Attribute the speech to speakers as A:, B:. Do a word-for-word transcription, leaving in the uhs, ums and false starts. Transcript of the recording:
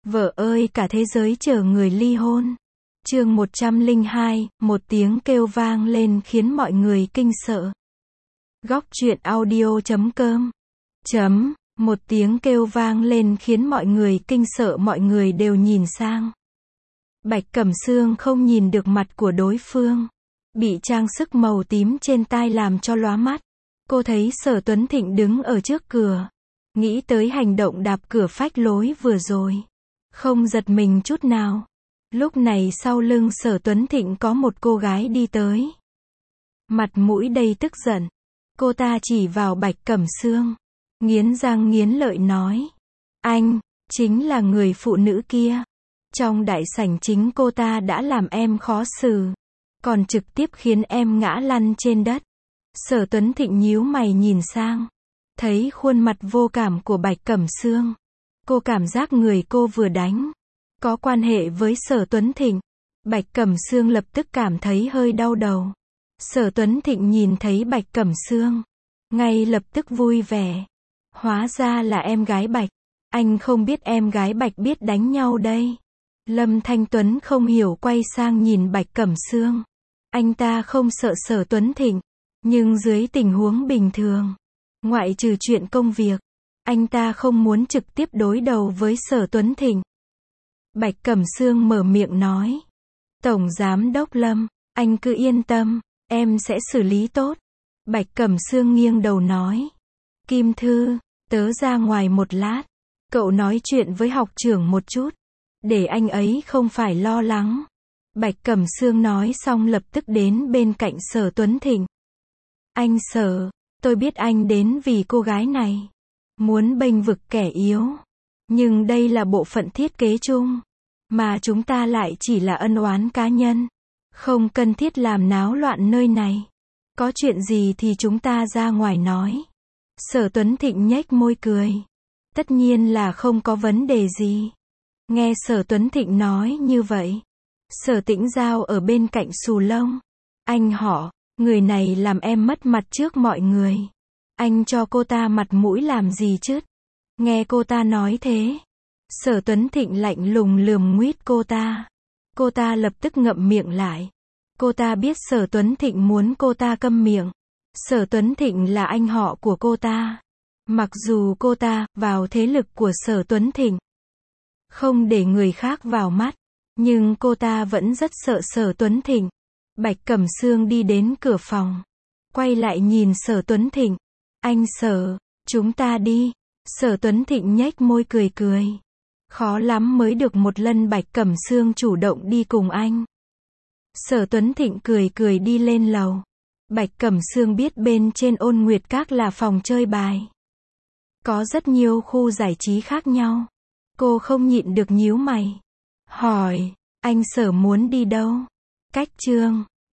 A: Vợ ơi cả thế giới chờ người ly hôn. Chương một trăm lẻ hai, một tiếng kêu vang lên khiến mọi người kinh sợ. Góc truyện audio chấm com. Chấm, một tiếng kêu vang lên khiến mọi người kinh sợ, mọi người đều nhìn sang. Bạch Cẩm Sương không nhìn được mặt của đối phương. Bị trang sức màu tím trên tai làm cho lóa mắt. Cô thấy Sở Tuấn Thịnh đứng ở trước cửa. Nghĩ tới hành động đạp cửa phách lối vừa rồi. Không giật mình chút nào. Lúc này sau lưng Sở Tuấn Thịnh có một cô gái đi tới. Mặt mũi đầy tức giận. Cô ta chỉ vào Bạch Cẩm Sương. Nghiến răng nghiến lợi nói. Anh, chính là người phụ nữ kia. Trong đại sảnh chính cô ta đã làm em khó xử. Còn trực tiếp khiến em ngã lăn trên đất. Sở Tuấn Thịnh nhíu mày nhìn sang. Thấy khuôn mặt vô cảm của Bạch Cẩm Sương. Cô cảm giác người cô vừa đánh có quan hệ với Sở Tuấn Thịnh. Bạch Cẩm Sương lập tức cảm thấy hơi đau đầu. Sở Tuấn Thịnh nhìn thấy Bạch Cẩm Sương, ngay lập tức vui vẻ. Hóa ra là em gái Bạch. Anh không biết em gái Bạch biết đánh nhau đây. Lâm Thanh Tuấn không hiểu quay sang nhìn Bạch Cẩm Sương. Anh ta không sợ Sở Tuấn Thịnh, nhưng dưới tình huống bình thường, ngoại trừ chuyện công việc, anh ta không muốn trực tiếp đối đầu với Sở Tuấn Thịnh. Bạch Cẩm Sương mở miệng nói. Tổng Giám Đốc Lâm, anh cứ yên tâm, em sẽ xử lý tốt. Bạch Cẩm Sương nghiêng đầu nói. Kim Thư, tớ ra ngoài một lát. Cậu nói chuyện với học trưởng một chút, để anh ấy không phải lo lắng. Bạch Cẩm Sương nói xong lập tức đến bên cạnh Sở Tuấn Thịnh. Anh Sở, tôi biết anh đến vì cô gái này. Muốn bênh vực kẻ yếu. Nhưng đây là bộ phận thiết kế chung. Mà chúng ta lại chỉ là ân oán cá nhân. Không cần thiết làm náo loạn nơi này. Có chuyện gì thì chúng ta ra ngoài nói. Sở Tuấn Thịnh nhếch môi cười. Tất nhiên là không có vấn đề gì. Nghe Sở Tuấn Thịnh nói như vậy. Sở Tĩnh Giao ở bên cạnh xù lông. Anh họ, người này làm em mất mặt trước mọi người. Anh cho cô ta mặt mũi làm gì chứ? Nghe cô ta nói thế. Sở Tuấn Thịnh lạnh lùng lườm nguýt cô ta. Cô ta lập tức ngậm miệng lại. Cô ta biết Sở Tuấn Thịnh muốn cô ta câm miệng. Sở Tuấn Thịnh là anh họ của cô ta. Mặc dù cô ta vào thế lực của Sở Tuấn Thịnh, không để người khác vào mắt, nhưng cô ta vẫn rất sợ Sở Tuấn Thịnh. Bạch Cẩm Sương đi đến cửa phòng, quay lại nhìn Sở Tuấn Thịnh. Anh Sở, chúng ta đi. Sở Tuấn Thịnh nhếch môi cười cười. Khó lắm mới được một lần Bạch Cẩm Sương chủ động đi cùng anh. Sở Tuấn Thịnh cười cười đi lên lầu. Bạch Cẩm Sương biết bên trên Ôn Nguyệt Các là phòng chơi bài. Có rất nhiều khu giải trí khác nhau. Cô không nhịn được nhíu mày. Hỏi, anh Sở muốn đi đâu? Cách Trương.